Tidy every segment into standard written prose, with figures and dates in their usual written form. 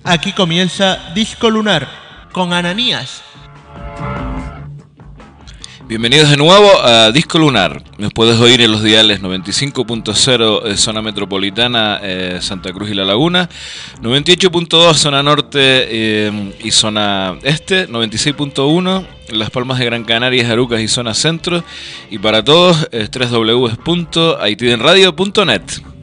Aquí comienza Disco Lunar con Ananías. Bienvenidos de nuevo a Disco Lunar. Nos puedes oír en los diales 95.0 zona metropolitana, Santa Cruz y La Laguna, 98.2 zona norte y zona este, 96.1 Las Palmas de Gran Canaria, Arucas y zona centro, y para todos www.haitidenradio.net.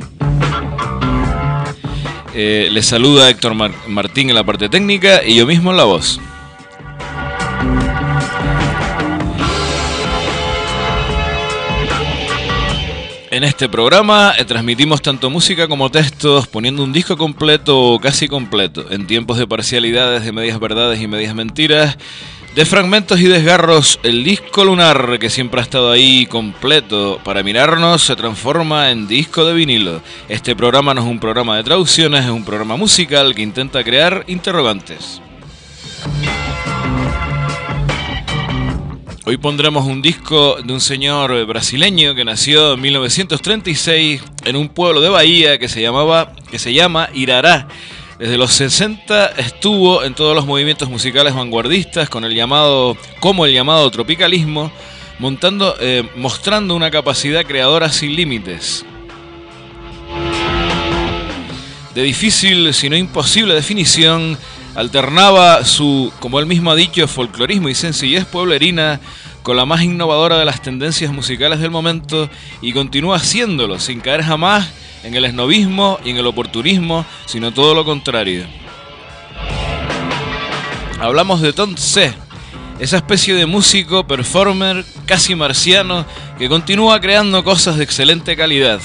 Les saluda Héctor Martín en la parte técnica y yo mismo en la voz. En este programa transmitimos tanto música como textos, poniendo un disco completo o casi completo, en tiempos de parcialidades, de medias verdades y medias mentiras, de fragmentos y desgarros. El disco lunar, que siempre ha estado ahí completo para mirarnos, se transforma en disco de vinilo. Este programa no es un programa de traducciones, es un programa musical que intenta crear interrogantes. Hoy pondremos un disco de un señor brasileño que nació en 1936 en un pueblo de Bahía que se llama Irará. Desde los 60 estuvo en todos los movimientos musicales vanguardistas como el llamado tropicalismo, mostrando una capacidad creadora sin límites. De difícil, si no imposible definición, alternaba su, como él mismo ha dicho, folclorismo y sencillez pueblerina con la más innovadora de las tendencias musicales del momento, y continúa haciéndolo sin caer jamás en el esnobismo y en el oportunismo, sino todo lo contrario. Hablamos de Tontse, esa especie de músico, performer, casi marciano, que continúa creando cosas de excelente calidad.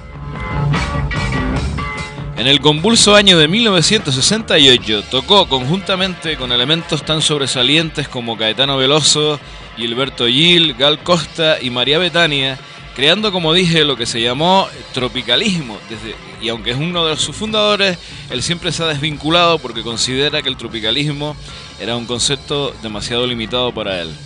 En el convulso año de 1968 tocó conjuntamente con elementos tan sobresalientes como Caetano Veloso, Gilberto Gil, Gal Costa y María Bethania, creando, como dije, lo que se llamó tropicalismo. Y aunque es uno de sus fundadores, él siempre se ha desvinculado porque considera que el tropicalismo era un concepto demasiado limitado para él.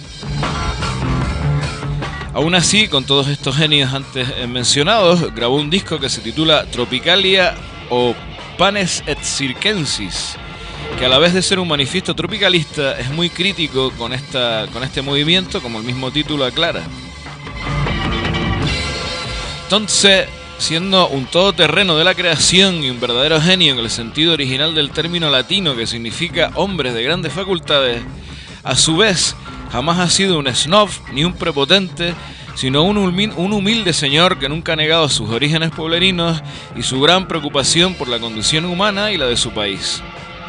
Aún así, con todos estos genios antes mencionados, grabó un disco que se titula Tropicalia o Panes et Circenses, que a la vez de ser un manifiesto tropicalista es muy crítico con este movimiento, como el mismo título aclara. Tontse, siendo un todoterreno de la creación y un verdadero genio en el sentido original del término latino, que significa hombres de grandes facultades, a su vez jamás ha sido un snob ni un prepotente, sino un humilde señor que nunca ha negado sus orígenes pueblerinos y su gran preocupación por la condición humana y la de su país.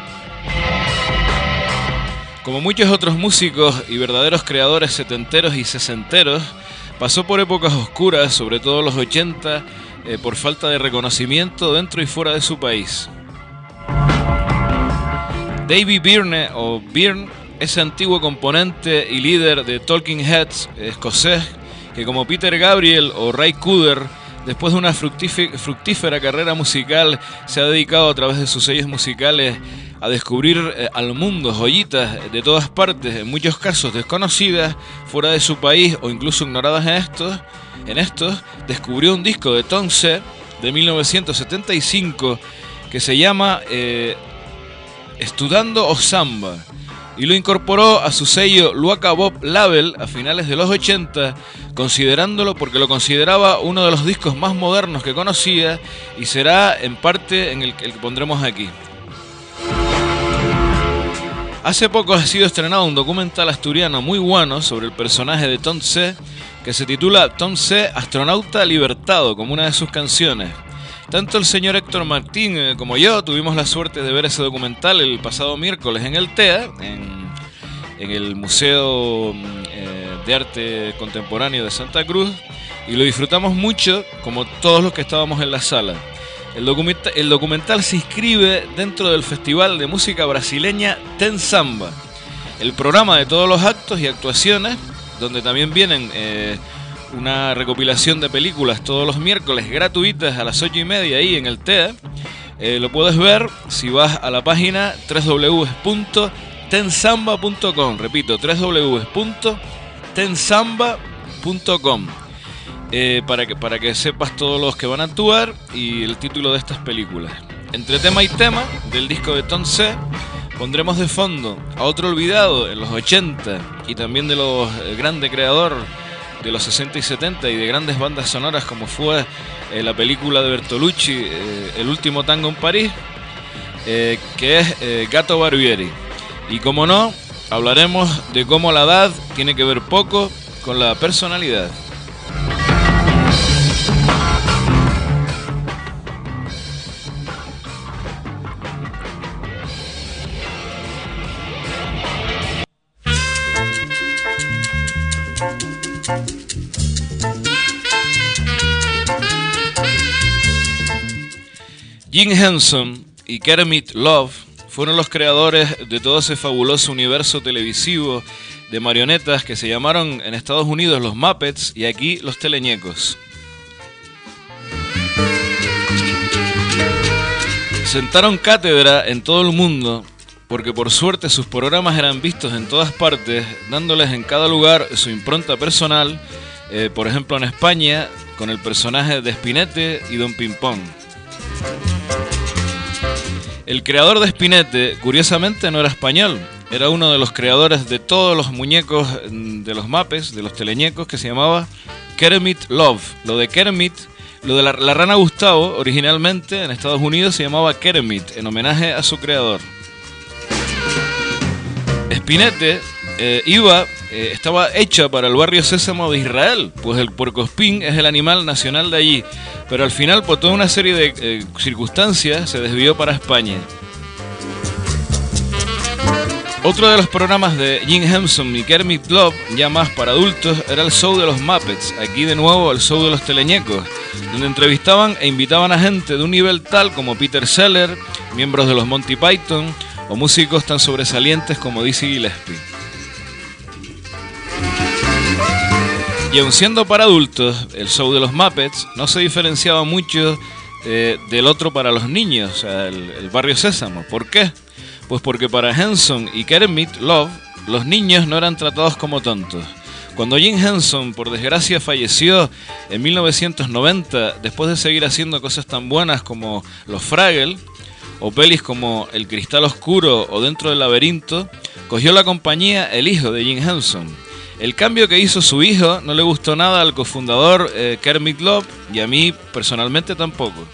Como muchos otros músicos y verdaderos creadores setenteros y sesenteros, pasó por épocas oscuras, sobre todo los 80, por falta de reconocimiento dentro y fuera de su país. David Byrne, o Byrne, ese antiguo componente y líder de Talking Heads escocés, que como Peter Gabriel o Ray Cooder, después de una fructífera carrera musical, se ha dedicado a través de sus sellos musicales a descubrir al mundo joyitas de todas partes, en muchos casos desconocidas, fuera de su país o incluso ignoradas en estos, descubrió un disco de Tontse de 1975 que se llama Estudando o Samba, y lo incorporó a su sello Luaka Bob Label a finales de los 80, porque lo consideraba uno de los discos más modernos que conocía, y será en parte en el que pondremos aquí. Hace poco ha sido estrenado un documental asturiano muy bueno sobre el personaje de Tontse, que se titula Tontse, astronauta libertado, como una de sus canciones. Tanto el señor Héctor Martín como yo tuvimos la suerte de ver ese documental el pasado miércoles en el TEA, en el Museo de Arte Contemporáneo de Santa Cruz, y lo disfrutamos mucho, como todos los que estábamos en la sala. El documental se inscribe dentro del Festival de Música Brasileña Ten Samba, el programa de todos los actos y actuaciones, donde también vienen una recopilación de películas todos los miércoles gratuitas a las 8:30 ahí en el TEA. Lo puedes ver si vas a la página www.tensamba.com. Repito, www.tensamba.com. Para que sepas todos los que van a actuar y el título de estas películas. Entre tema y tema del disco de Tom C, pondremos de fondo a otro olvidado en los 80 y también de los grande creador de los 60 y 70 y de grandes bandas sonoras como fue la película de Bertolucci, El último tango en París, que es Gato Barbieri. Y como no, hablaremos de cómo la edad tiene que ver poco con la personalidad. Jim Henson y Kermit Love fueron los creadores de todo ese fabuloso universo televisivo de marionetas que se llamaron en Estados Unidos los Muppets y aquí los Teleñecos. Sentaron cátedra en todo el mundo porque por suerte sus programas eran vistos en todas partes, dándoles en cada lugar su impronta personal, por ejemplo en España con el personaje de Spinette y Don Pimpón. El creador de Spinette, curiosamente, no era español. Era uno de los creadores de todos los muñecos de los Muppets, de los Teleñecos, que se llamaba Kermit Love. Lo de Kermit, lo de la rana Gustavo, originalmente en Estados Unidos se llamaba Kermit, en homenaje a su creador. Spinette estaba hecha para el barrio Sésamo de Israel, pues el puercoespín es el animal nacional de allí, pero al final por toda una serie de circunstancias se desvió para España. Otro de los programas de Jim Henson y Kermit Love, ya más para adultos, era el show de los Muppets, aquí de nuevo el show de los Teleñecos, donde entrevistaban e invitaban a gente de un nivel tal como Peter Sellers, miembros de los Monty Python o músicos tan sobresalientes como Dizzy Gillespie. Y aun siendo para adultos, el show de los Muppets no se diferenciaba mucho del otro para los niños, o sea, el barrio Sésamo. ¿Por qué? Pues porque para Henson y Kermit Love, los niños no eran tratados como tontos. Cuando Jim Henson, por desgracia, falleció en 1990, después de seguir haciendo cosas tan buenas como Los Fraggles, o pelis como El Cristal Oscuro o Dentro del Laberinto, cogió la compañía el hijo de Jim Henson. El cambio que hizo su hijo no le gustó nada al cofundador Kermit Love y a mí personalmente tampoco.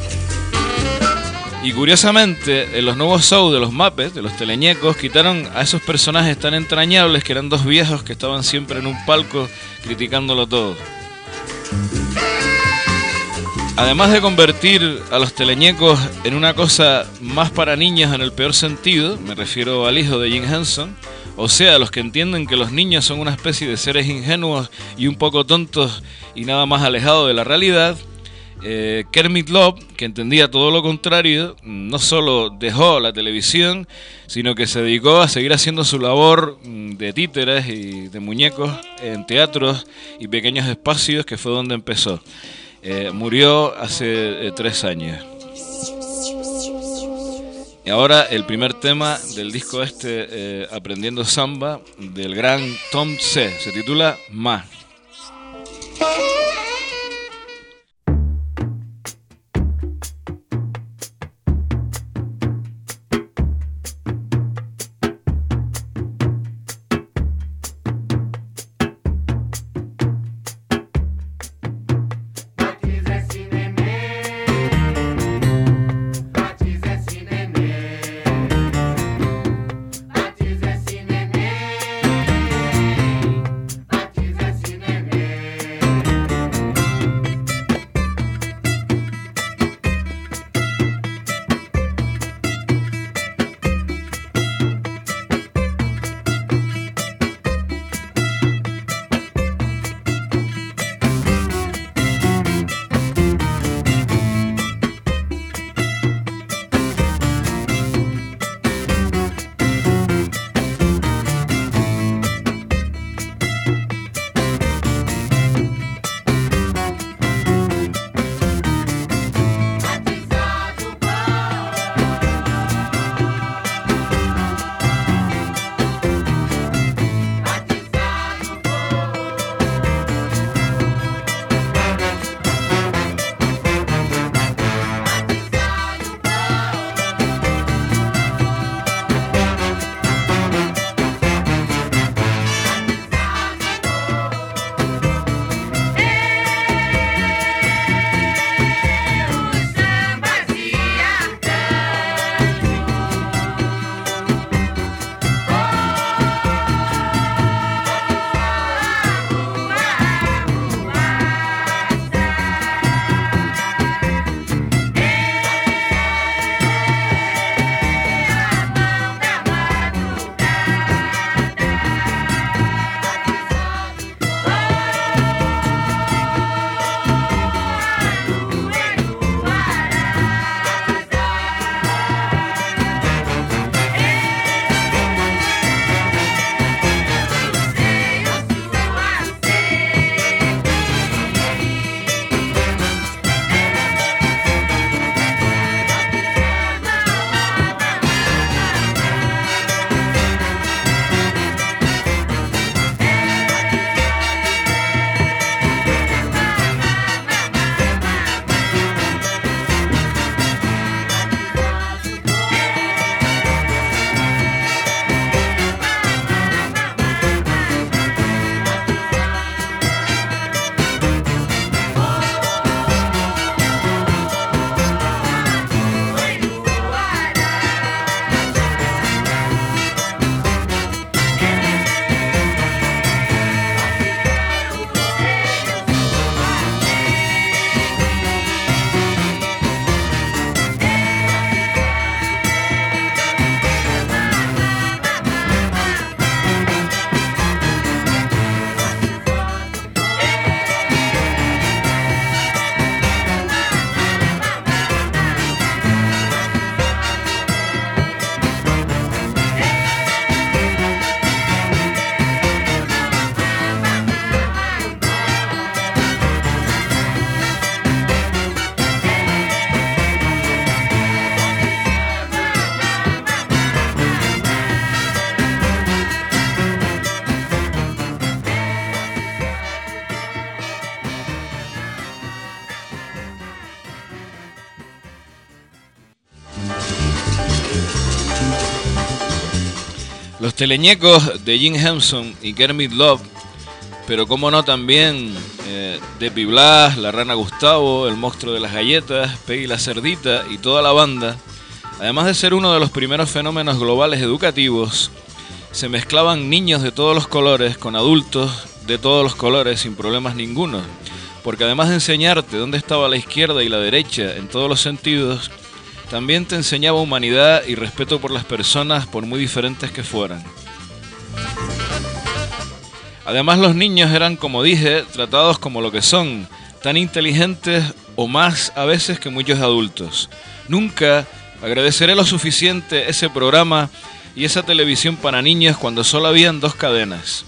Y curiosamente, en los nuevos shows de los Muppets, de los Teleñecos, quitaron a esos personajes tan entrañables que eran dos viejos que estaban siempre en un palco criticándolo todo. Además de convertir a los Teleñecos en una cosa más para niños en el peor sentido, me refiero al hijo de Jim Henson, o sea, los que entienden que los niños son una especie de seres ingenuos y un poco tontos y nada más alejados de la realidad, Kermit Love, que entendía todo lo contrario, no solo dejó la televisión, sino que se dedicó a seguir haciendo su labor de títeres y de muñecos en teatros y pequeños espacios, que fue donde empezó. Murió hace 3 años. Y ahora el primer tema del disco Aprendiendo Samba, del gran Tom C. Se titula Ma. Batiza esse Los teleñecos de Jim Henson y Kermit Love, pero como no también Debbie Blas, La Rana Gustavo, El Monstruo de las Galletas, Peggy la Cerdita y toda la banda, además de ser uno de los primeros fenómenos globales educativos, se mezclaban niños de todos los colores con adultos de todos los colores sin problemas ninguno, porque además de enseñarte dónde estaba la izquierda y la derecha en todos los sentidos, también te enseñaba humanidad y respeto por las personas por muy diferentes que fueran. Además los niños eran, como dije, tratados como lo que son, tan inteligentes o más a veces que muchos adultos. Nunca agradeceré lo suficiente ese programa y esa televisión para niños cuando solo habían 2 cadenas.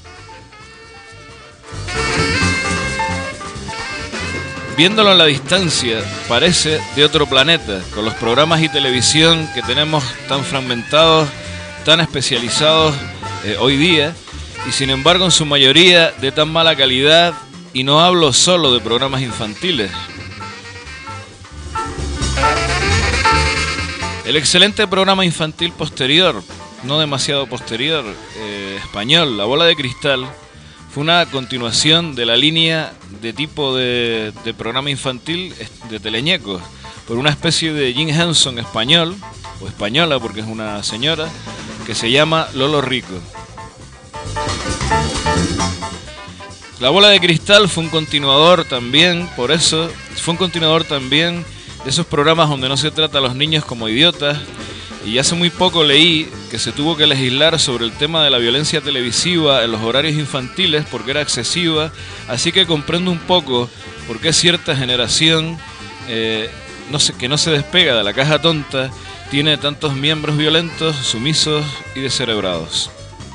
Viéndolo a la distancia, parece de otro planeta, con los programas y televisión que tenemos tan fragmentados, tan especializados hoy día, y sin embargo en su mayoría de tan mala calidad, y no hablo solo de programas infantiles. El excelente programa infantil posterior, no demasiado posterior, español, La Bola de Cristal, fue una continuación de la línea de tipo de programa infantil de teleñecos, por una especie de Jim Henson español, o española porque es una señora, que se llama Lolo Rico. La Bola de Cristal fue un continuador también, por eso, fue un continuador también de esos programas donde no se trata a los niños como idiotas. Y hace muy poco leí que se tuvo que legislar sobre el tema de la violencia televisiva en los horarios infantiles porque era excesiva, así que comprendo un poco por qué cierta generación que no se despega de la caja tonta tiene tantos miembros violentos, sumisos y descerebrados.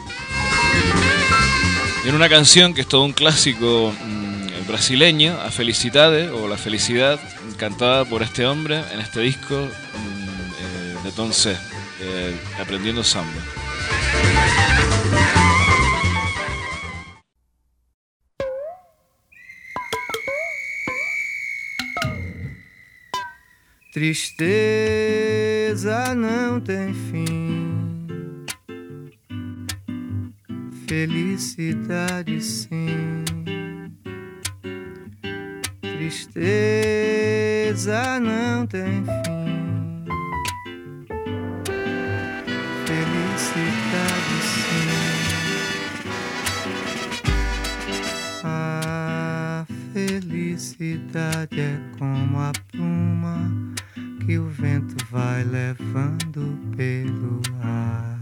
En una canción que es todo un clásico brasileño, A Felicidade o La Felicidad, cantada por este hombre en este disco de Tom C, Aprendiendo Samba. Tristeza não tem fim, felicidade sim. Tristeza não tem fim, felicidade sim. A felicidade é como a pluma que o vento vai levando pelo ar.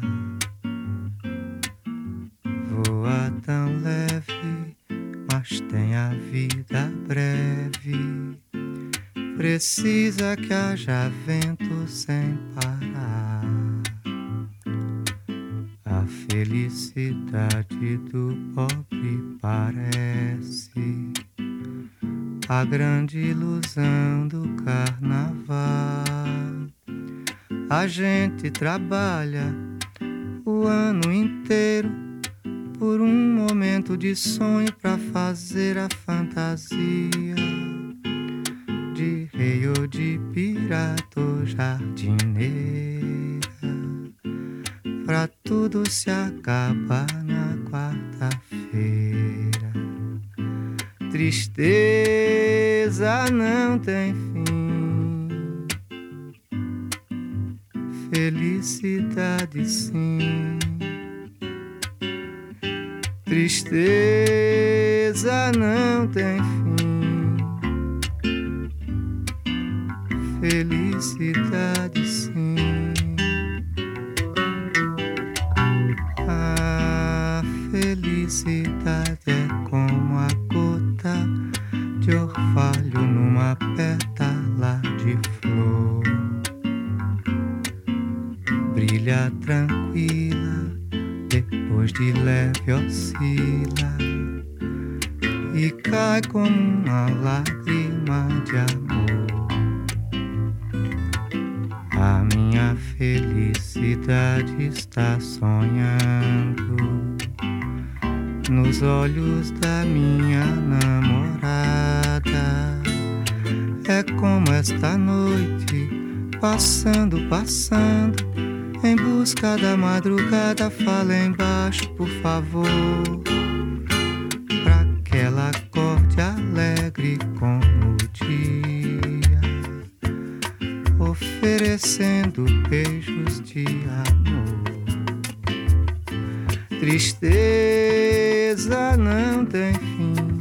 Voa tão leve, mas tem a vida breve. Precisa que haja vento sem parar. A felicidade do pobre parece a grande ilusão do carnaval. A gente trabalha o ano inteiro por um momento de sonho pra fazer a fantasia de rei ou de pirata ou jardineira, pra tudo se acabar na quarta-feira. Tristeza não tem fim, felicidade sim. Tristeza não tem fim, felicidade sim. A felicidade é como a gota de orvalho numa pétala de flor. Brilha tranquila, depois de leve oscila e cai como uma lágrima de amor. A minha felicidade está sonhando nos olhos da minha namorada. É como esta noite, passando, passando, Em busca da madrugada, fala embaixo, por favor, pra que ela acorde alegre como o dia, oferecendo beijos de amor. Tristeza não tem fim.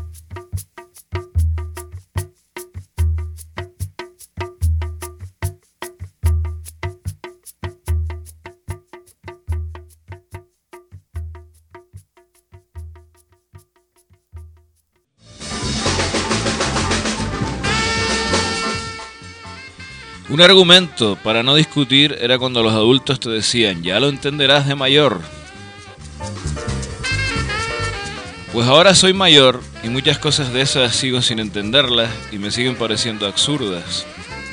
Un argumento para no discutir era cuando los adultos te decían, ya lo entenderás de mayor. Pues ahora soy mayor y muchas cosas de esas sigo sin entenderlas y me siguen pareciendo absurdas.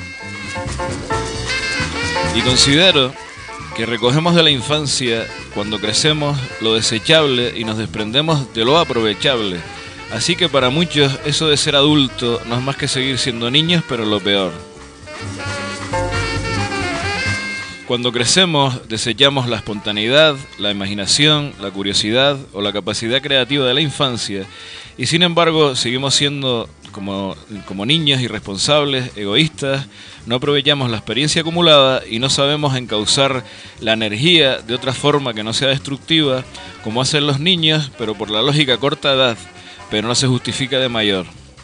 Y considero que recogemos de la infancia, cuando crecemos, lo desechable y nos desprendemos de lo aprovechable. Así que para muchos eso de ser adulto no es más que seguir siendo niños, pero lo peor. Cuando crecemos, desechamos la espontaneidad, la imaginación, la curiosidad o la capacidad creativa de la infancia y sin embargo seguimos siendo como niños irresponsables, egoístas, no aprovechamos la experiencia acumulada y no sabemos encauzar la energía de otra forma que no sea destructiva, como hacen los niños, pero por la lógica corta edad, pero no se justifica de mayor.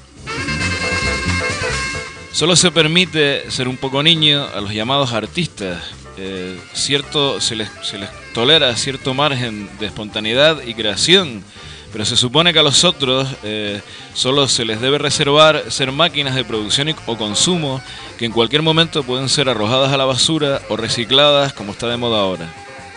Solo se permite ser un poco niño a los llamados artistas. Se les tolera cierto margen de espontaneidad y creación, pero se supone que a los otros solo se les debe reservar ser máquinas de producción o consumo que en cualquier momento pueden ser arrojadas a la basura o recicladas como está de moda ahora.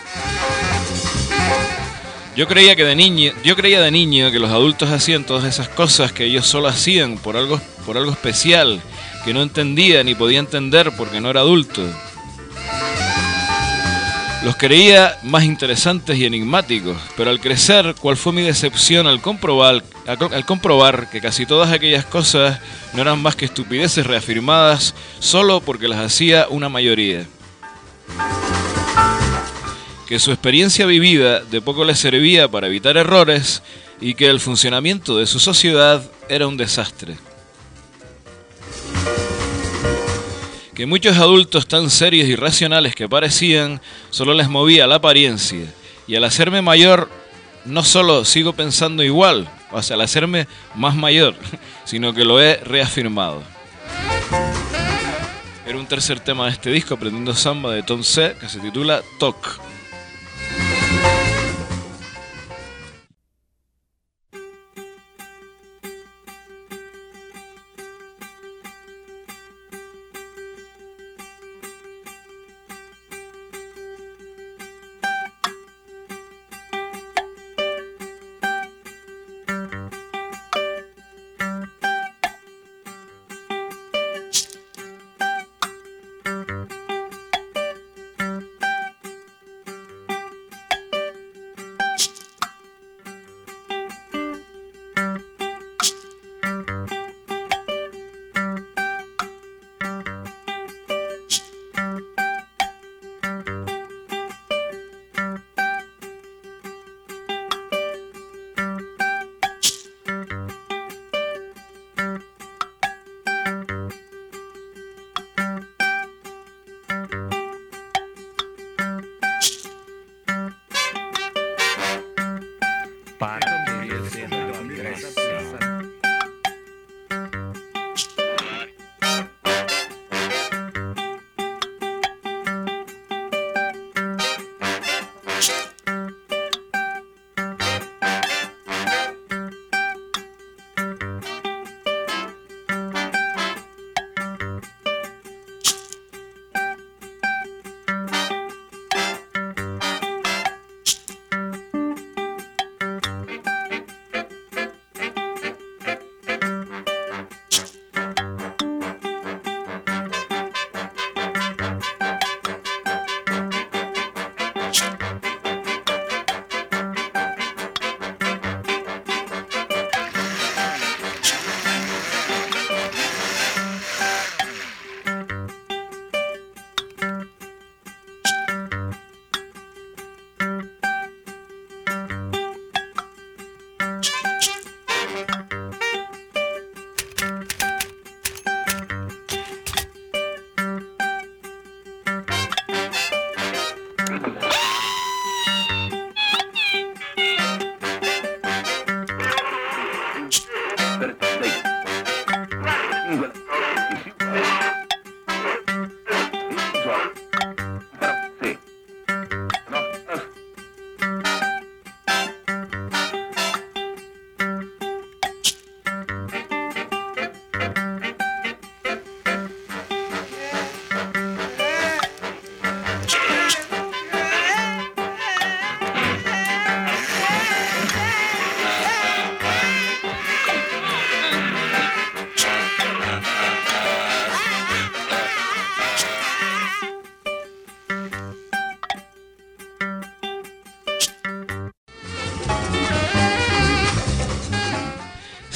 Yo creía de niño que los adultos hacían todas esas cosas que ellos solo hacían por algo especial que no entendía ni podía entender porque no era adulto. Los creía más interesantes y enigmáticos, pero al crecer, ¿cuál fue mi decepción al comprobar que casi todas aquellas cosas no eran más que estupideces reafirmadas solo porque las hacía una mayoría? Que su experiencia vivida de poco les servía para evitar errores y que el funcionamiento de su sociedad era un desastre. Que muchos adultos tan serios y racionales que parecían, solo les movía la apariencia. Y al hacerme mayor, no solo sigo pensando igual, o sea, al hacerme más mayor, sino que lo he reafirmado. Era un tercer tema de este disco, Aprendiendo Samba, de Tom C., que se titula Talk.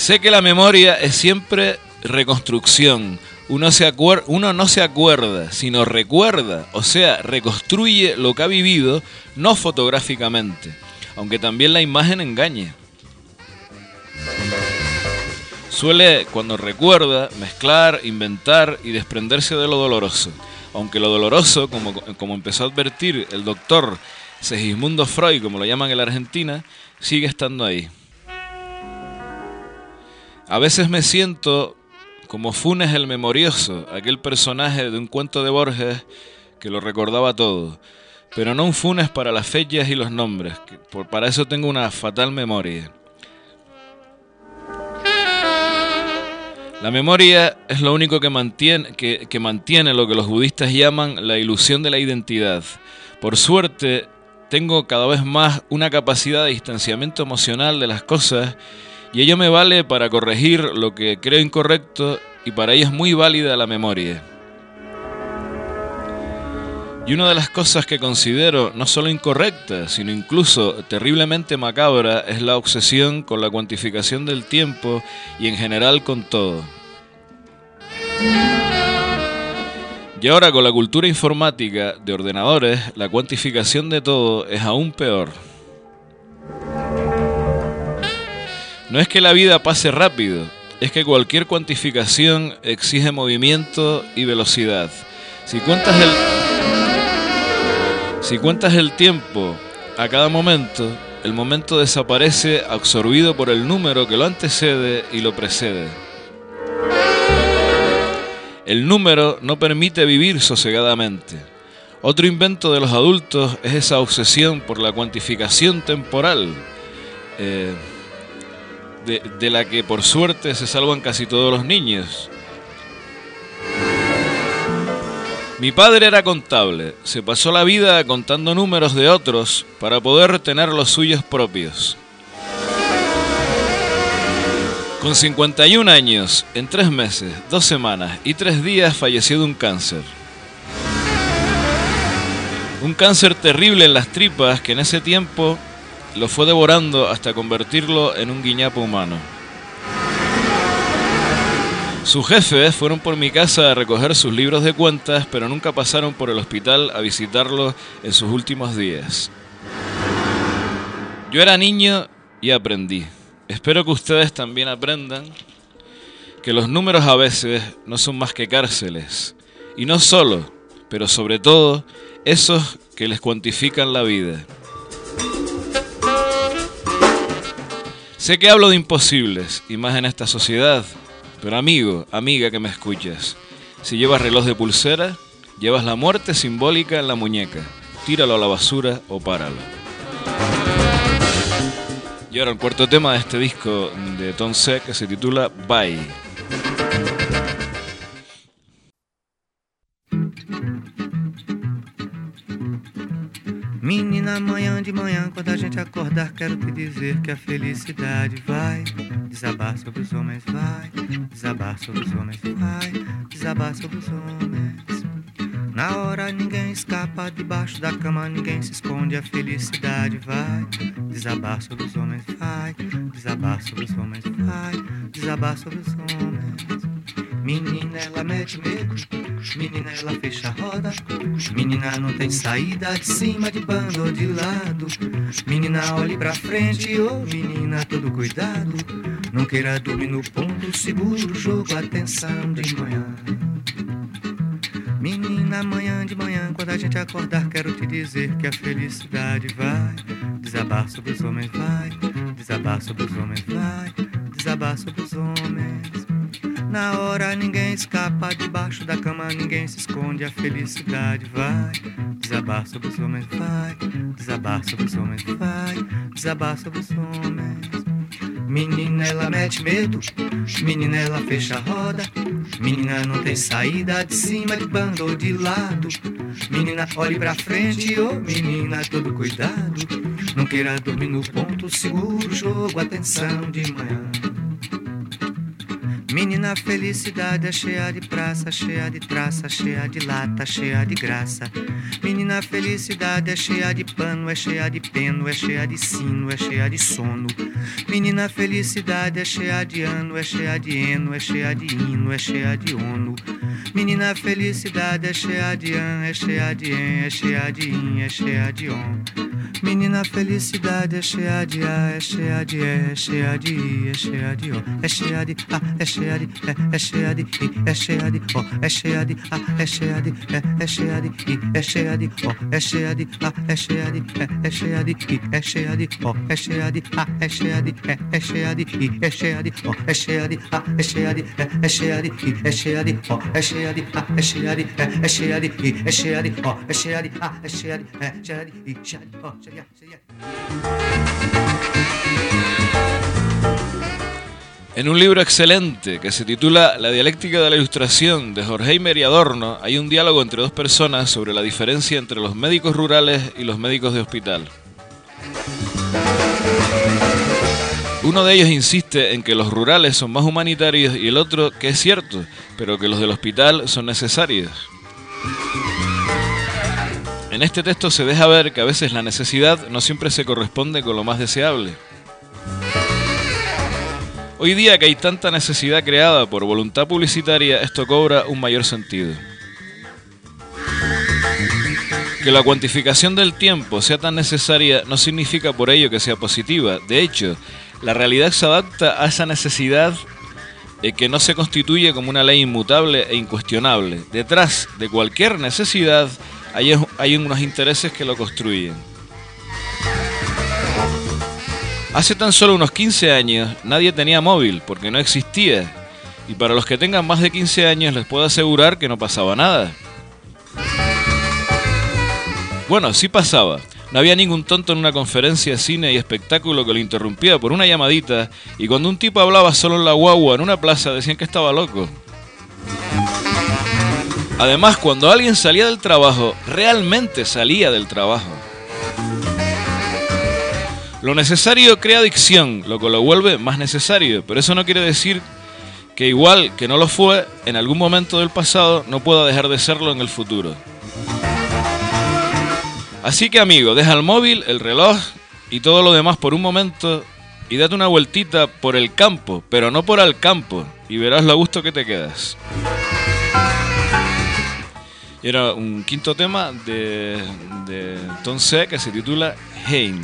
Sé que la memoria es siempre reconstrucción. Uno no se acuerda, sino recuerda, o sea, reconstruye lo que ha vivido, no fotográficamente, aunque también la imagen engañe. Suele, cuando recuerda, mezclar, inventar y desprenderse de lo doloroso, aunque lo doloroso, como empezó a advertir el doctor Segismundo Freud, como lo llaman en la Argentina, sigue estando ahí. A veces me siento como Funes el Memorioso, aquel personaje de un cuento de Borges que lo recordaba todo, pero no un Funes para las fechas y los nombres, para eso tengo una fatal memoria. La memoria es lo único que mantiene lo que los budistas llaman la ilusión de la identidad. Por suerte, tengo cada vez más una capacidad de distanciamiento emocional de las cosas y ello me vale para corregir lo que creo incorrecto y para ello es muy válida la memoria. Y una de las cosas que considero no solo incorrecta, sino incluso terriblemente macabra es la obsesión con la cuantificación del tiempo y en general con todo. Y ahora con la cultura informática de ordenadores, la cuantificación de todo es aún peor. No es que la vida pase rápido, es que cualquier cuantificación exige movimiento y velocidad. Si cuentas el tiempo a cada momento, el momento desaparece absorbido por el número que lo antecede y lo precede. El número no permite vivir sosegadamente. Otro invento de los adultos es esa obsesión por la cuantificación temporal, de la que por suerte se salvan casi todos los niños. Mi padre era contable, se pasó la vida contando números de otros para poder tener los suyos propios. Con 51 años, en 3 meses, 2 semanas y 3 días falleció de un cáncer. Un cáncer terrible en las tripas que en ese tiempo lo fue devorando hasta convertirlo en un guiñapo humano. Sus jefes fueron por mi casa a recoger sus libros de cuentas, pero nunca pasaron por el hospital a visitarlo en sus últimos días. Yo era niño y aprendí. Espero que ustedes también aprendan que los números a veces no son más que cárceles. Y no solo, pero sobre todo, esos que les cuantifican la vida. Sé que hablo de imposibles, y más en esta sociedad, pero amigo, amiga que me escuchas, si llevas reloj de pulsera, llevas la muerte simbólica en la muñeca. Tíralo a la basura o páralo. Y ahora el cuarto tema de este disco de Tonsé que se titula Bye. Menina, amanhã de manhã, quando a gente acordar, quero te dizer que a felicidade vai desabar sobre os homens, vai desabar sobre os homens, vai desabar sobre os homens. Na hora ninguém escapa, debaixo da cama ninguém se esconde, a felicidade vai desabar sobre os homens, vai desabar sobre os homens, vai desabar sobre os homens. Menina, ela mete medo, menina, ela fecha a roda, menina, não tem saída, de cima, de banda ou de lado. Menina, olhe pra frente, ô menina, todo cuidado, não queira dormir no ponto, segura o jogo, atenção de manhã. Menina, amanhã de manhã, quando a gente acordar, quero te dizer que a felicidade vai desabar sobre os homens, vai desabar sobre os homens, vai desabar sobre os homens. Na hora ninguém escapa, debaixo da cama ninguém se esconde, a felicidade vai desabar sobre os homens, vai desabar sobre os homens, vai desabar sobre os homens. Menina, ela mete medo, menina, ela fecha a roda, menina, não tem saída, de cima, de banda ou de lado. Menina, olhe pra frente, ô menina, todo cuidado, não queira dormir no ponto, segura o jogo, atenção de manhã. Menina, Menina, felicidade é cheia de praça, cheia de traça, cheia de lata, cheia de graça. Menina, felicidade é cheia de pano, é cheia de peno, é cheia de sino, é cheia de sono. Menina, felicidade é cheia de ano, é cheia de eno, é cheia de hino, é cheia de ono. Menina, felicidade é cheia de an, é cheia de en, é cheia de in, é cheia de on. Menina, felicidade é cheia de a, é cheia de e, é cheia de i, é cheia de o, é cheia de a, é cheia de e, é cheia de i, é cheia de o, é cheia de a, é cheia de e, é cheia de i, é cheia de o, é cheia de a, é cheia de e, é cheia de i, é cheia de o, é cheia de a, é cheia de e, é cheia de i, é cheia de o, é cheia de a, é cheia de e, é cheia de i, é cheia de o, é cheia de a, é cheia de e, é cheia de i, é cheia de o, é cheia de a, é cheia de e, é cheia de i, cheia de o. En un libro excelente que se titula La dialéctica de la ilustración de Horkheimer y Adorno hay un diálogo entre dos personas sobre la diferencia entre los médicos rurales y los médicos de hospital. Uno de ellos insiste en que los rurales son más humanitarios y el otro que es cierto, pero que los del hospital son necesarios. En este texto se deja ver que a veces la necesidad no siempre se corresponde con lo más deseable. Hoy día que hay tanta necesidad creada por voluntad publicitaria, esto cobra un mayor sentido. Que la cuantificación del tiempo sea tan necesaria no significa por ello que sea positiva. De hecho, la realidad se adapta a esa necesidad que no se constituye como una ley inmutable e incuestionable. Detrás de cualquier necesidad hay unos intereses que lo construyen. Hace tan solo unos 15 años nadie tenía móvil porque no existía. Y para los que tengan más de 15 años les puedo asegurar que no pasaba nada. Bueno, sí pasaba. No había ningún tonto en una conferencia, cine y espectáculo que lo interrumpía por una llamadita, y cuando un tipo hablaba solo en la guagua en una plaza decían que estaba loco. Además, cuando alguien salía del trabajo, realmente salía del trabajo. Lo necesario crea adicción, lo que lo vuelve más necesario, pero eso no quiere decir que igual que no lo fue en algún momento del pasado, no pueda dejar de serlo en el futuro. Así que amigo, deja el móvil, el reloj y todo lo demás por un momento y date una vueltita por el campo, pero no por al campo, y verás lo a gusto que te quedas. Y era un quinto tema de Tom C que se titula Hein.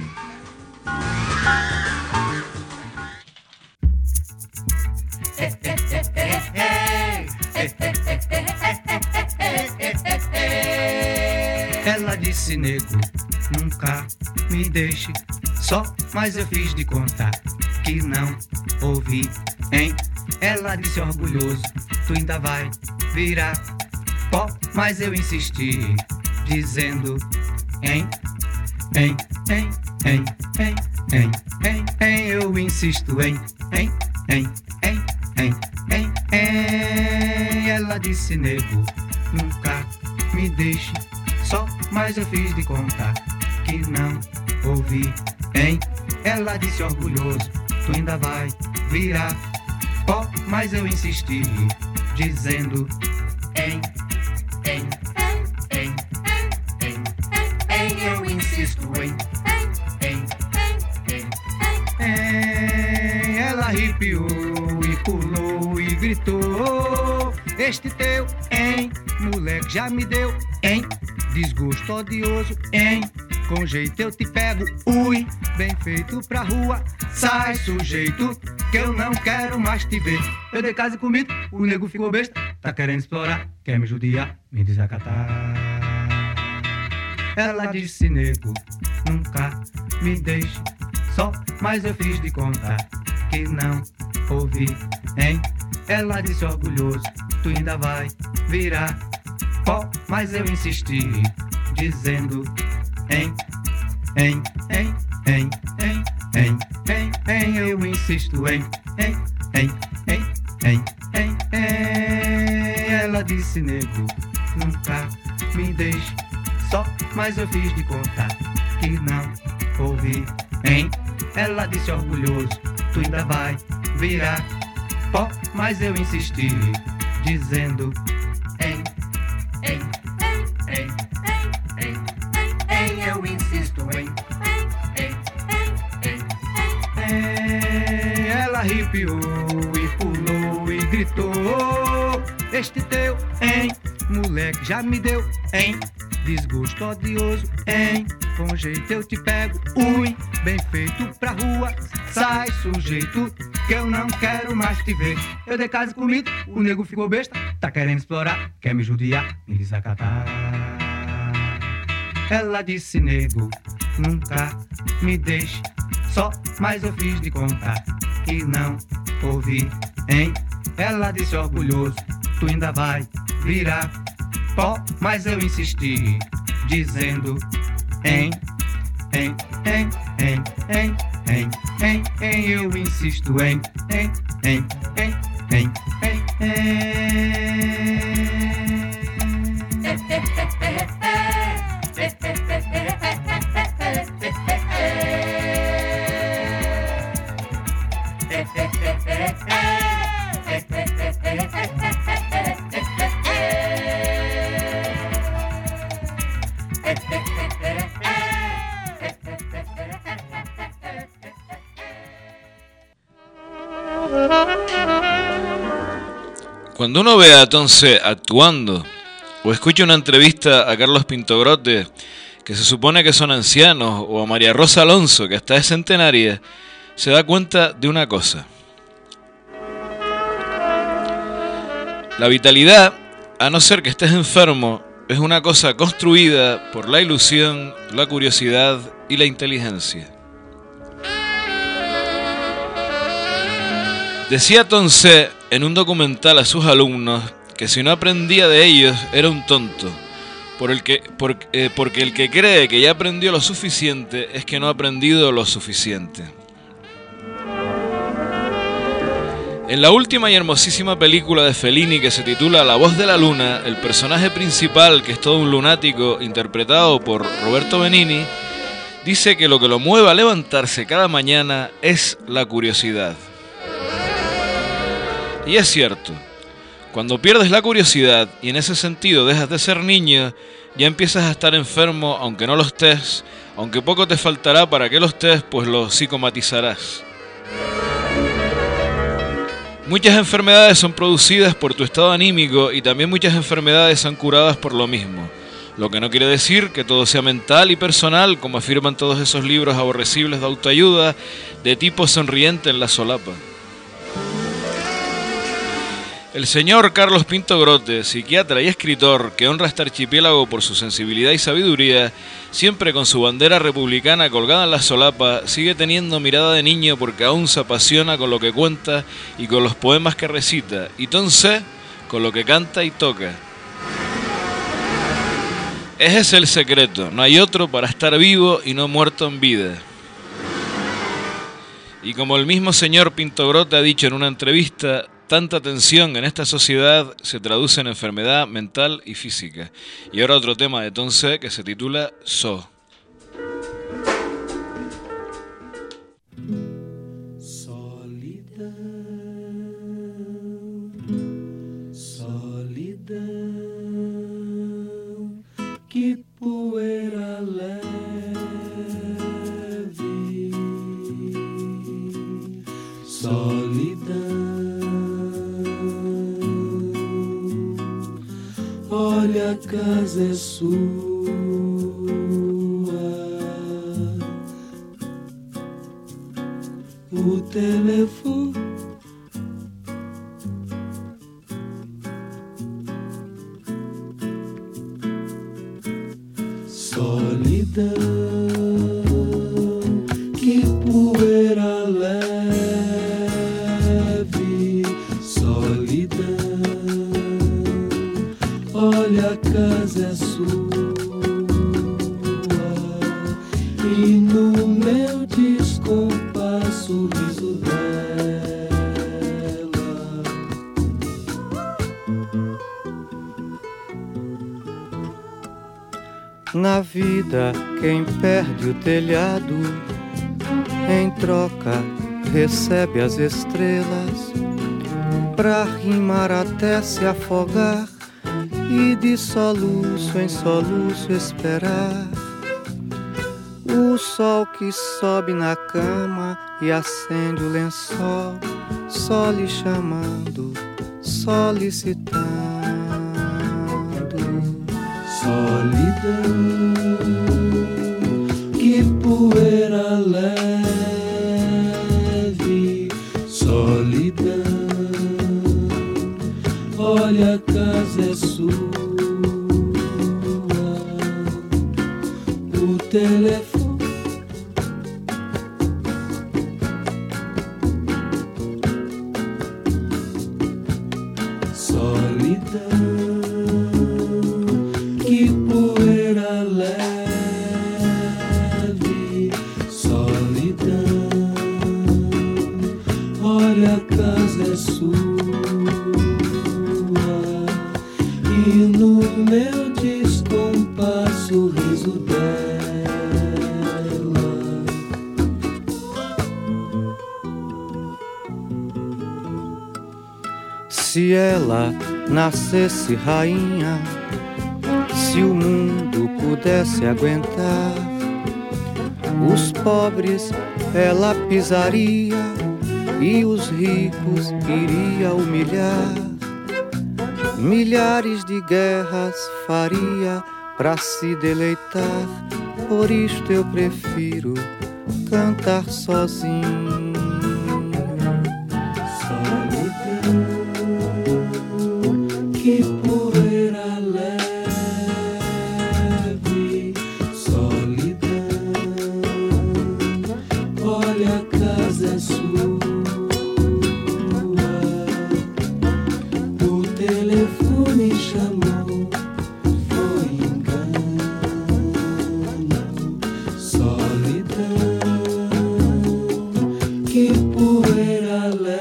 Ela disse, nego, nunca me deixe só, mas eu fiz de conta que não ouvi, hein? Ela disse orgulhoso, tu ainda vai virar pó, mas eu insisti, dizendo, hein? Hein, hein, hein, hein, hein, hein, hein, eu insisto, hein, hein, hein, hein, hein, hein, hein. Ela disse, nego, nunca me deixe só, mas eu fiz de conta que não ouvi, hein? Ela disse orgulhoso, tu ainda vai virar pó, mas eu insisti, dizendo, hein, hein, hein, hein, hein, hein, eu insisto, hein, hein, hein, hein. Ela arrepiou e pulou e gritou, este teu, hein, moleque já me deu, hein? Desgosto odioso, hein? Com jeito eu te pego, ui, bem feito pra rua, sai sujeito, que eu não quero mais te ver. Eu dei casa e comida, o nego ficou besta, tá querendo explorar, quer me judiar, me desacatar. Ela disse, nego, nunca me deixe só, mas eu fiz de conta que não ouvi, hein? Ela disse orgulhoso, tu ainda vai virar pó, mas eu insisti, dizendo, hein, hein, hein, hein, hein, hein, hein, hein, eu insisto, hein, hein, hein, hein, hein, hein, hein. Ela disse, nego, nunca me deixe só, mas eu fiz de conta que não ouvi, hein? Ela disse orgulhoso, tu ainda vai virar pó, mas eu insisti, dizendo eu insisto em ela arrepiou e pulou e gritou: este teu, moleque, já me deu, desgosto odioso, com jeito eu te pego, bem feito pra rua, sai sujeito, que eu não quero mais te ver. Eu dei casa e comida, o nego ficou besta, tá querendo explorar, quer me judiar, me desacatar. Ela disse: nego, nunca me deixe só, mas eu fiz de contar que não ouvi, Ela disse orgulhoso: tu ainda vai virar pó, mas eu insisti, dizendo eu insisto Cuando uno ve a Tom C. actuando o escucha una entrevista a Carlos Pintogrote, que se supone que son ancianos, o a María Rosa Alonso, que hasta es centenaria, se da cuenta de una cosa. La vitalidad, a no ser que estés enfermo, es una cosa construida por la ilusión, la curiosidad y la inteligencia. Decía Tom C. en un documental a sus alumnos que si no aprendía de ellos era un tonto, porque el que cree que ya aprendió lo suficiente es que no ha aprendido lo suficiente. En la última y hermosísima película de Fellini, que se titula La voz de la luna, el personaje principal, que es todo un lunático interpretado por Roberto Benigni, dice que lo que lo mueve a levantarse cada mañana es la curiosidad. Y es cierto, cuando pierdes la curiosidad y en ese sentido dejas de ser niño, ya empiezas a estar enfermo aunque no lo estés, aunque poco te faltará para que lo estés, pues lo psicomatizarás. Muchas enfermedades son producidas por tu estado anímico y también muchas enfermedades son curadas por lo mismo, lo que no quiere decir que todo sea mental y personal, como afirman todos esos libros aborrecibles de autoayuda de tipo sonriente en la solapa. El señor Carlos Pintogrote, psiquiatra y escritor que honra este archipiélago por su sensibilidad y sabiduría, siempre con su bandera republicana colgada en la solapa, sigue teniendo mirada de niño porque aún se apasiona con lo que cuenta y con los poemas que recita, y Tom C. con lo que canta y toca. Ese es el secreto, no hay otro para estar vivo y no muerto en vida. Y como el mismo señor Pintogrote ha dicho en una entrevista, tanta tensión en esta sociedad se traduce en enfermedad mental y física. Y ahora otro tema de Tom C. que se titula So. Solidão, solidão, que poeira leve, solidão. Olha, a casa é sua, o telefone solidão, que poeira leve, solidão. Olha, a casa é sua e no meu descompasso o riso dela. Na vida, quem perde o telhado, em troca recebe as estrelas. pra rimar até se afogar e de soluço em soluço esperar o sol que sobe na cama e acende o lençol, só lhe chamando, solicitando. Solidão, que poeira leve, solidão. Olha, a casa é sua, o telefone. Solidão, que poeira leve, solidão. Olha, a casa é sua. E no meu descompasso o riso dela. Se ela nascesse rainha, se o mundo pudesse aguentar, os pobres ela pisaria e os ricos iria humilhar. Milhares de guerras faria pra se deleitar, por isto eu prefiro cantar sozinho. Solidão, que poeira leve, solidão. Olha, a casa é sua. Me chamou, foi engano, solidão, que poeira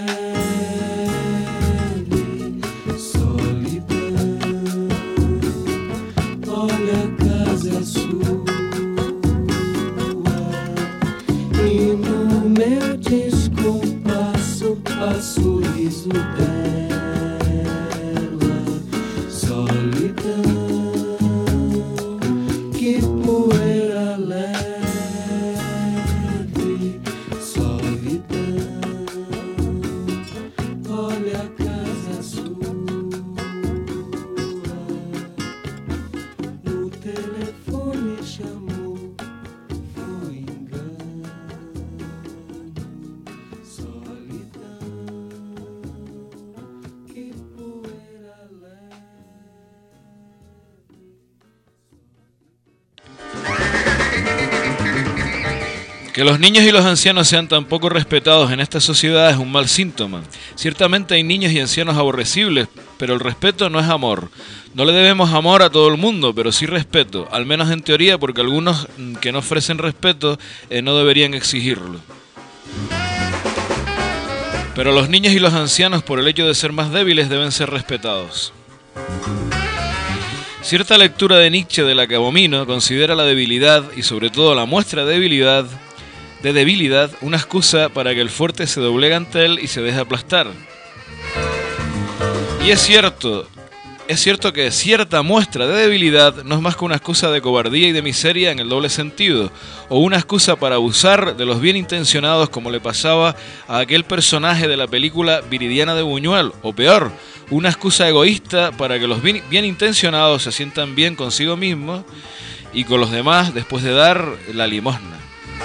leve, solidão. Olha, a casa é sua, e no meu descompasso passo o riso dela. Que poeira leve, solidão. Olha, a casa sua, o telefone chamou, foi engano, solidão. Que poeira leve. Que los niños y los ancianos sean tan poco respetados en esta sociedad es un mal síntoma. Ciertamente hay niños y ancianos aborrecibles, pero el respeto no es amor. No le debemos amor a todo el mundo, pero sí respeto, al menos en teoría, porque algunos que no ofrecen respeto no deberían exigirlo. Pero los niños y los ancianos, por el hecho de ser más débiles, deben ser respetados. Cierta lectura de Nietzsche, de la que abomino, considera la debilidad, y sobre todo la muestra de debilidad, una excusa para que el fuerte se doblegue ante él y se deje aplastar. Y es cierto que cierta muestra de debilidad no es más que una excusa de cobardía y de miseria en el doble sentido, o una excusa para abusar de los bien intencionados, como le pasaba a aquel personaje de la película Viridiana de Buñuel, o peor, una excusa egoísta para que los bien intencionados se sientan bien consigo mismos y con los demás después de dar la limosna.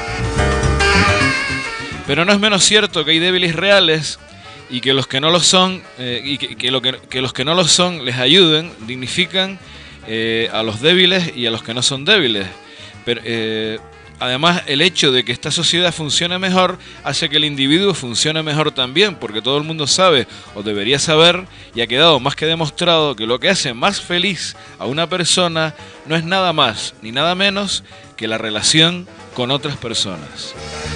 Pero no es menos cierto que hay débiles reales y que los que no lo son, que los que no lo son les ayuden, dignifican a los débiles y a los que no son débiles. Pero, además, el hecho de que esta sociedad funcione mejor hace que el individuo funcione mejor también, porque todo el mundo sabe, o debería saber, y ha quedado más que demostrado que lo que hace más feliz a una persona no es nada más ni nada menos que la relación con otras personas.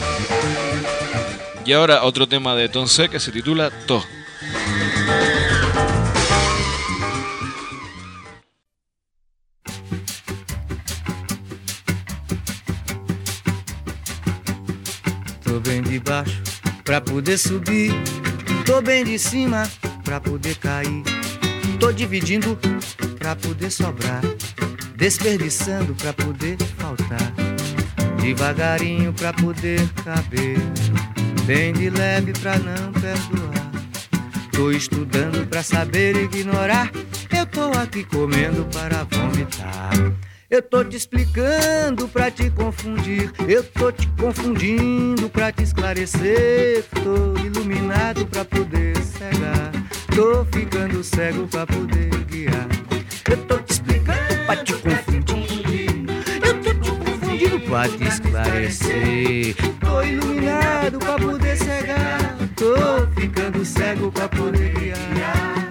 Y ahora otro tema de Tonse que se titula To. Tô bem de baixo pra poder subir, tô bem de cima pra poder cair. Tô dividindo pra poder sobrar, desperdiçando pra poder faltar, devagarinho pra poder caber, bem de leve pra não perdoar. Tô estudando pra saber ignorar, eu tô aqui comendo para vomitar. Eu tô te explicando pra te confundir, eu tô te confundindo pra te esclarecer. Tô iluminado pra poder cegar, tô ficando cego pra poder guiar. Eu tô te explicando pra te confundir, eu tô te confundindo pra te esclarecer. Tô iluminado pra poder cegar, tô ficando cego pra poder guiar.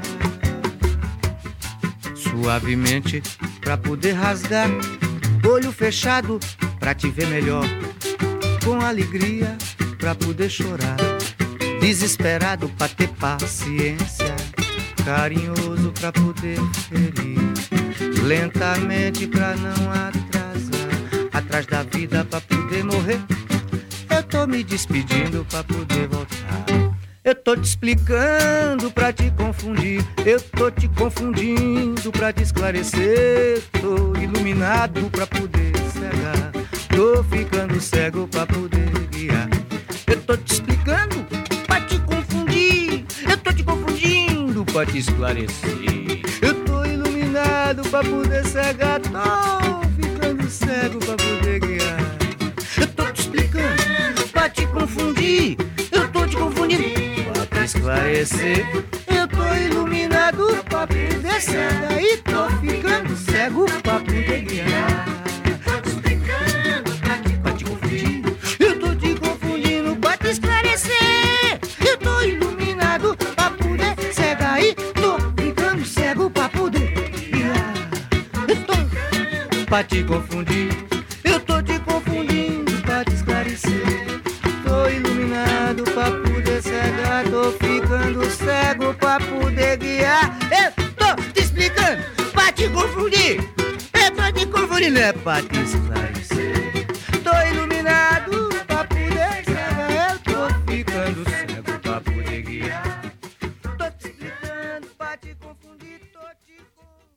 Suavemente pra poder rasgar, olho fechado pra te ver melhor, com alegria pra poder chorar, desesperado pra ter paciência, carinhoso pra poder ferir, lentamente pra não atrasar, atrás da vida pra poder morrer. Eu tô me despedindo pra poder voltar. Eu tô te explicando pra te confundir, eu tô te confundindo pra te esclarecer. Tô iluminado pra poder cegar, tô ficando cego pra poder guiar. Eu tô te explicando pra te confundir, eu tô te confundindo pra te esclarecer. Eu tô iluminado pra poder cegar, tô ficando cego pra poder guiar. Eu tô te explicando pra te confundir, eu tô te confundindo esclarecer. Eu tô iluminado pra poder cegar e tô ficando cego pra poder guiar. Explicando pra te confundir, eu tô te confundindo pra te esclarecer. Eu tô iluminado pra poder cegar e tô ficando cego pra poder guiar. Eu tô pra te confundir, eu tô te confundindo pra te esclarecer. Tô iluminado pra poder cegar, tô ficando cego pra poder guiar. Eu tô te explicando pra te confundir, eu tô te confundindo é pra te esclarecer. Tô iluminado pra poder cegar, eu tô ficando cego pra poder guiar. Tô te explicando pra te confundir, tô te confundindo.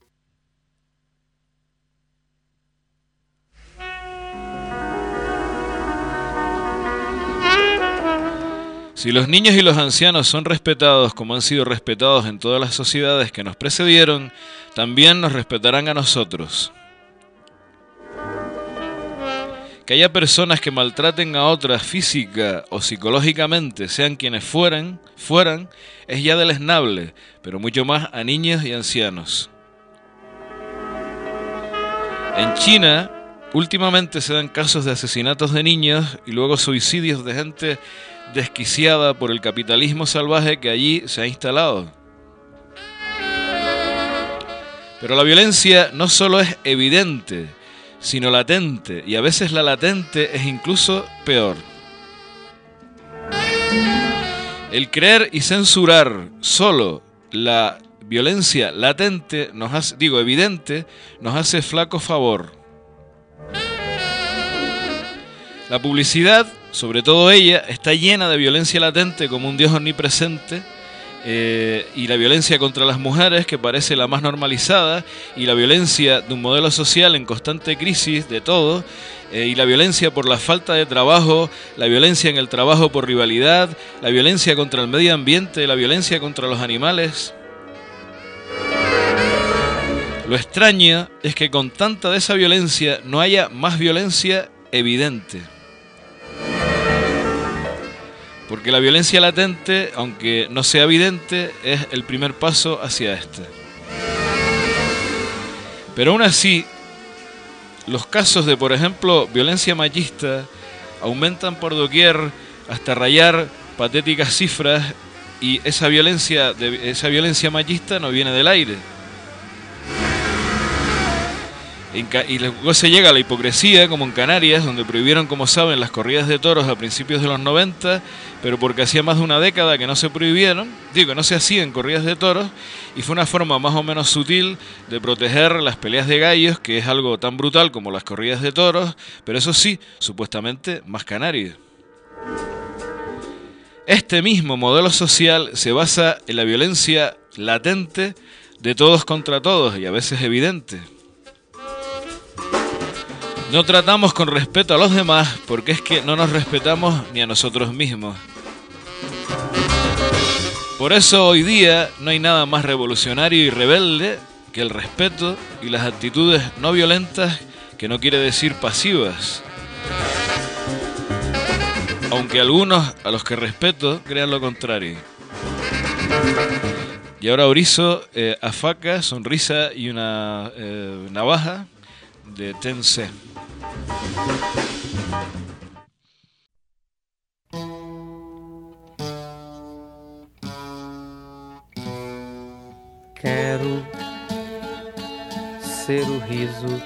Si los niños y los ancianos son respetados como han sido respetados en todas las sociedades que nos precedieron, también nos respetarán a nosotros. Que haya personas que maltraten a otras física o psicológicamente, sean quienes fueran, es ya deleznable, pero mucho más a niños y ancianos. En China, últimamente se dan casos de asesinatos de niños y luego suicidios de gente desquiciada por el capitalismo salvaje que allí se ha instalado. Pero la violencia no solo es evidente, sino latente, y a veces la latente es incluso peor. El creer y censurar solo la violencia latente, evidente, nos hace flaco favor. La publicidad, sobre todo ella, está llena de violencia latente como un Dios omnipresente, y la violencia contra las mujeres, que parece la más normalizada, y la violencia de un modelo social en constante crisis de todo, y la violencia por la falta de trabajo, la violencia en el trabajo por rivalidad, la violencia contra el medio ambiente, la violencia contra los animales. Lo extraño es que con tanta de esa violencia no haya más violencia evidente. Porque la violencia latente, aunque no sea evidente, es el primer paso hacia esta. Pero aún así, los casos de, por ejemplo, violencia machista aumentan por doquier hasta rayar patéticas cifras, y esa violencia machista no viene del aire. Y luego se llega a la hipocresía, como en Canarias, donde prohibieron, como saben, las corridas de toros a principios de los 90, pero porque hacía más de una década que no se prohibieron, no se hacían corridas de toros, y fue una forma más o menos sutil de proteger las peleas de gallos, que es algo tan brutal como las corridas de toros, pero eso sí, supuestamente más canario. Este mismo modelo social se basa en la violencia latente de todos contra todos y a veces evidente. No tratamos con respeto a los demás porque es que no nos respetamos ni a nosotros mismos. Por eso hoy día no hay nada más revolucionario y rebelde que el respeto y las actitudes no violentas, que no quiere decir pasivas. Aunque algunos a los que respeto crean lo contrario. Y ahora orizo a faca, sonrisa y una navaja de Tensé. Quero ser o riso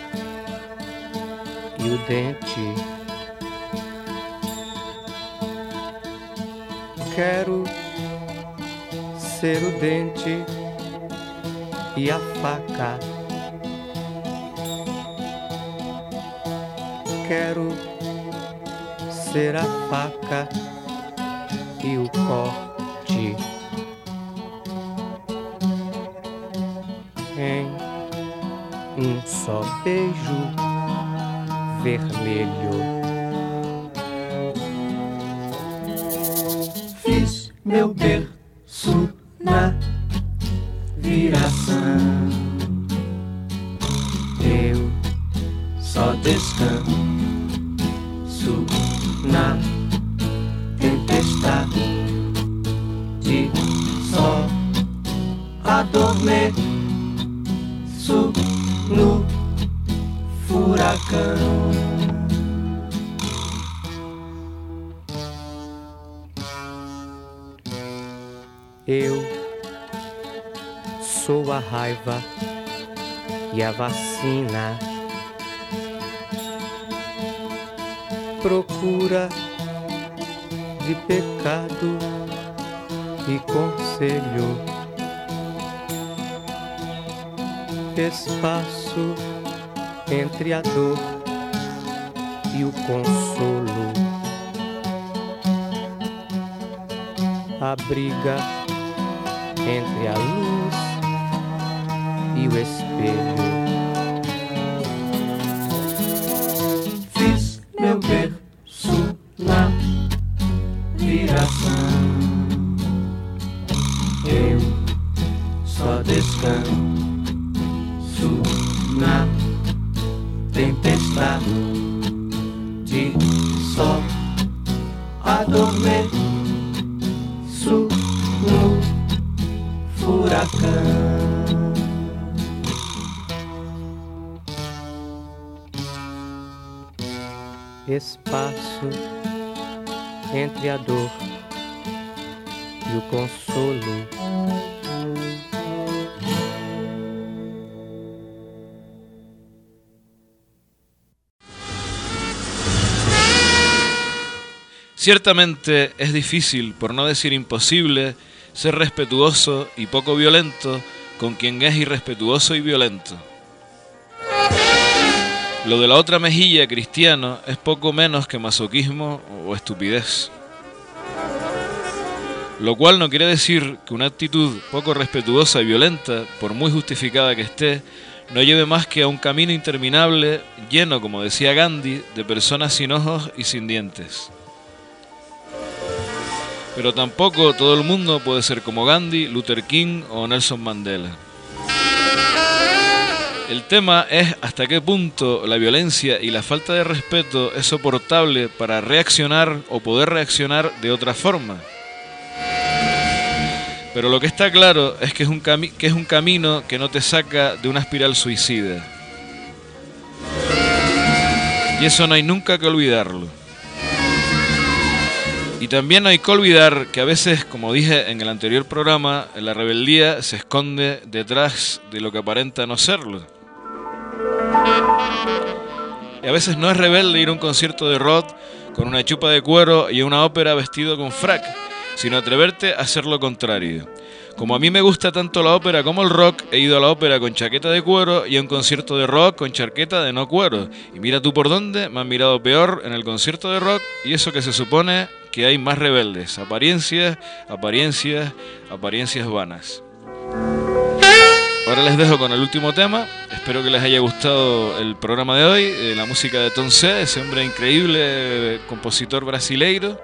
e o dente. Quero ser o dente e a faca. Quero ser a faca e o corte. Em só beijo vermelho. Fiz meu berço na viração. Eu só descanso na tempestade. Só adormeço no furacão. Eu sou a raiva e a vacina. Procura de pecado e conselho. Espaço entre a dor e o consolo. A briga entre a luz e o espelho. Fiz meu berço na viração. Eu só descanso na tempestade. Só adormeço no furacão. Espaço entre a dor e o consolo. Ciertamente es difícil, por no decir imposible, ser respetuoso y poco violento con quien es irrespetuoso y violento. Lo de la otra mejilla, cristiano, es poco menos que masoquismo o estupidez. Lo cual no quiere decir que una actitud poco respetuosa y violenta, por muy justificada que esté, no lleve más que a un camino interminable, lleno, como decía Gandhi, de personas sin ojos y sin dientes. Pero tampoco todo el mundo puede ser como Gandhi, Luther King o Nelson Mandela. El tema es hasta qué punto la violencia y la falta de respeto es soportable para reaccionar o poder reaccionar de otra forma. Pero lo que está claro es que es un camino que no te saca de una espiral suicida. Y eso no hay nunca que olvidarlo. Y también no hay que olvidar que a veces, como dije en el anterior programa, la rebeldía se esconde detrás de lo que aparenta no serlo. Y a veces no es rebelde ir a un concierto de rock con una chupa de cuero y a una ópera vestido con frac, sino atreverte a hacer lo contrario. Como a mí me gusta tanto la ópera como el rock, he ido a la ópera con chaqueta de cuero y a un concierto de rock con chaqueta de no cuero. Y mira tú por dónde, me han mirado peor en el concierto de rock y eso que se supone que hay más rebeldes. Apariencias, apariencias, apariencias vanas. Ahora les dejo con el último tema. Espero que les haya gustado el programa de hoy. La música de Tom C, ese hombre increíble, compositor brasileiro.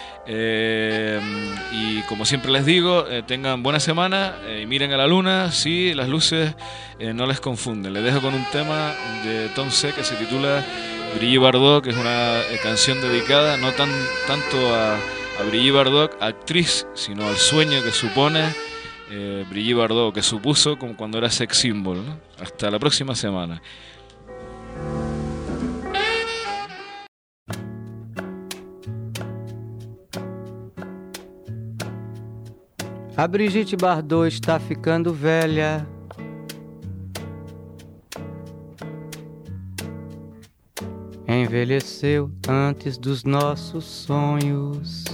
Y como siempre les digo, tengan buena semana y miren a la luna si las luces no les confunden. Les dejo con un tema de Tom C que se titula Brigitte Bardot, que es una canción dedicada no tanto a Brigitte Bardot, actriz, sino al sueño que supone Brigitte Bardot, que supuso como cuando era sex symbol, ¿no? Hasta la próxima semana. A Brigitte Bardot está ficando velha. Envelheceu antes dos nossos sonhos.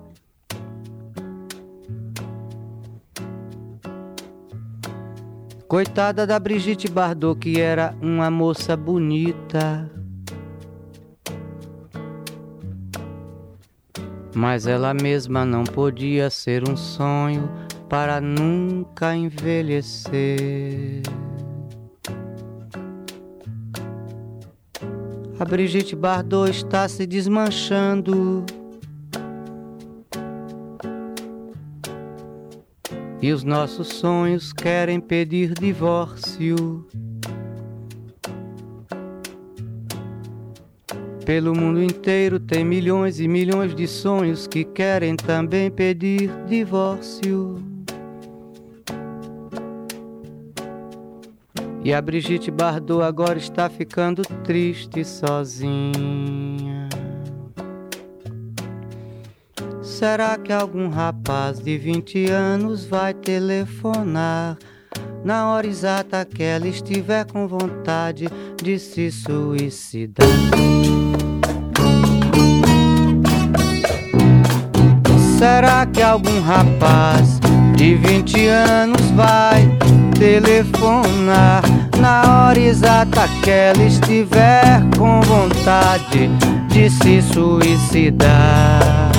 Coitada da Brigitte Bardot, que era uma moça bonita. Mas ela mesma não podia ser um sonho para nunca envelhecer. A Brigitte Bardot está se desmanchando. E os nossos sonhos querem pedir divórcio. Pelo mundo inteiro tem milhões e milhões de sonhos que querem também pedir divórcio. E a Brigitte Bardot agora está ficando triste sozinha. Será que algum rapaz de 20 anos vai telefonar na hora exata que ela estiver com vontade de se suicidar? Será que algum rapaz de 20 anos vai telefonar na hora exata que ela estiver com vontade de se suicidar?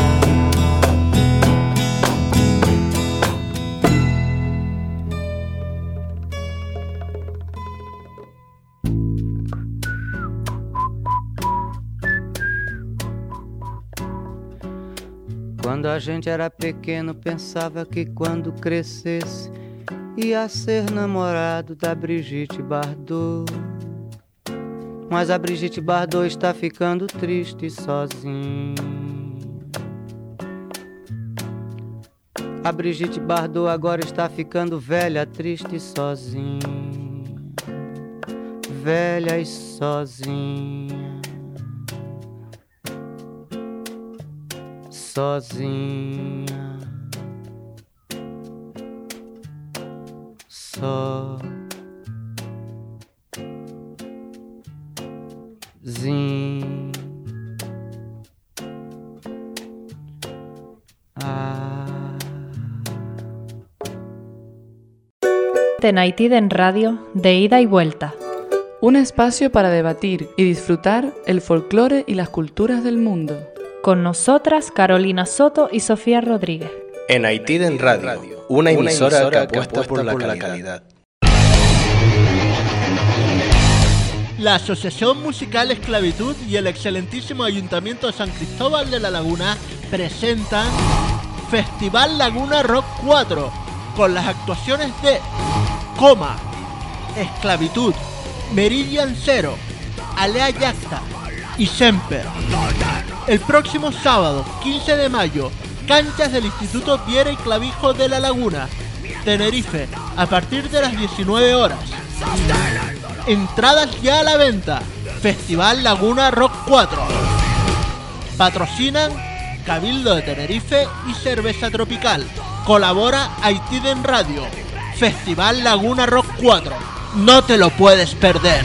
Quando a gente era pequeno, pensava que quando crescesse ia ser namorado da Brigitte Bardot. Mas a Brigitte Bardot está ficando triste sozinha. A Brigitte Bardot agora está ficando velha, triste e sozinha. Velha e sozinha. Sozinha, sozinha. Tenaitiden Radio, de ida y vuelta. Un espacio para debatir y disfrutar el folclore y las culturas del mundo. Con nosotras, Carolina Soto y Sofía Rodríguez. Tenaitiden Radio, una emisora que apuesta por la calidad. La Asociación Musical Esclavitud y el excelentísimo Ayuntamiento de San Cristóbal de la Laguna presentan Festival Laguna Rock 4 con las actuaciones de Coma, Esclavitud, Meridian Zero, Alea Yacta y Semper. El próximo sábado, 15 de mayo, canchas del Instituto Viera y Clavijo de La Laguna, Tenerife, a partir de las 19 horas. Entradas ya a la venta. Festival Laguna Rock 4. Patrocinan Cabildo de Tenerife y Cerveza Tropical. Colabora Aitiden Radio. Festival Laguna Rock 4. No te lo puedes perder.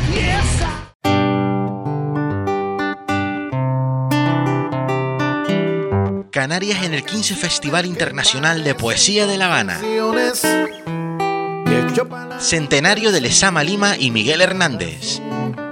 Canarias en el 15 Festival Internacional de Poesía de La Habana. Centenario de Lezama Lima y Miguel Hernández.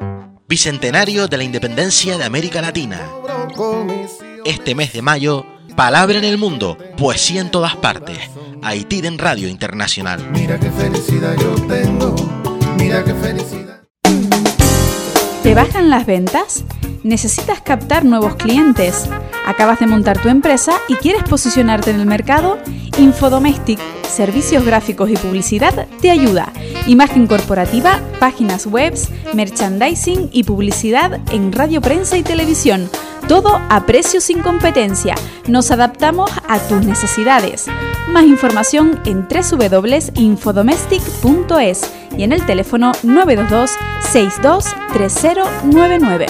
Bicentenario de la Independencia de América Latina. Este mes de mayo Palabra en el mundo, poesía en todas partes. Haitiden Radio Internacional. Mira qué felicidad yo tengo, mira qué felicidad. ¿Te bajan las ventas? ¿Necesitas captar nuevos clientes? ¿Acabas de montar tu empresa y quieres posicionarte en el mercado? Infodomestic, servicios gráficos y publicidad, te ayuda. Imagen corporativa, páginas web, merchandising y publicidad en radio, prensa y televisión. Todo a precios sin competencia. Nos adaptamos a tus necesidades. Más información en www.infodomestic.es y en el teléfono 922 62 3099.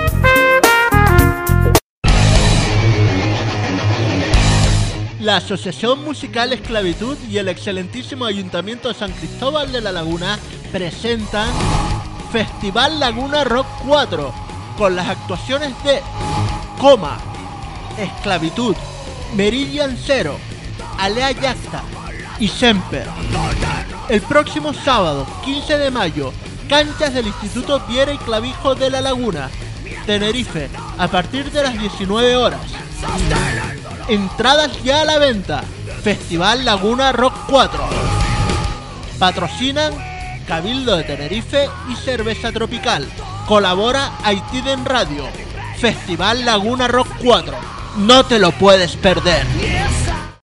La Asociación Musical Esclavitud y el excelentísimo Ayuntamiento de San Cristóbal de la Laguna presentan Festival Laguna Rock 4 con las actuaciones de Coma, Esclavitud, Meridian Zero, Alea Yacta y Semper. El próximo sábado, 15 de mayo, canchas del Instituto Viera y Clavijo de la Laguna, Tenerife, a partir de las 19 horas. Entradas ya a la venta. Festival Laguna Rock 4. Patrocinan Cabildo de Tenerife y Cerveza Tropical. Colabora Haitiden Radio. Festival Laguna Rock 4. No te lo puedes perder.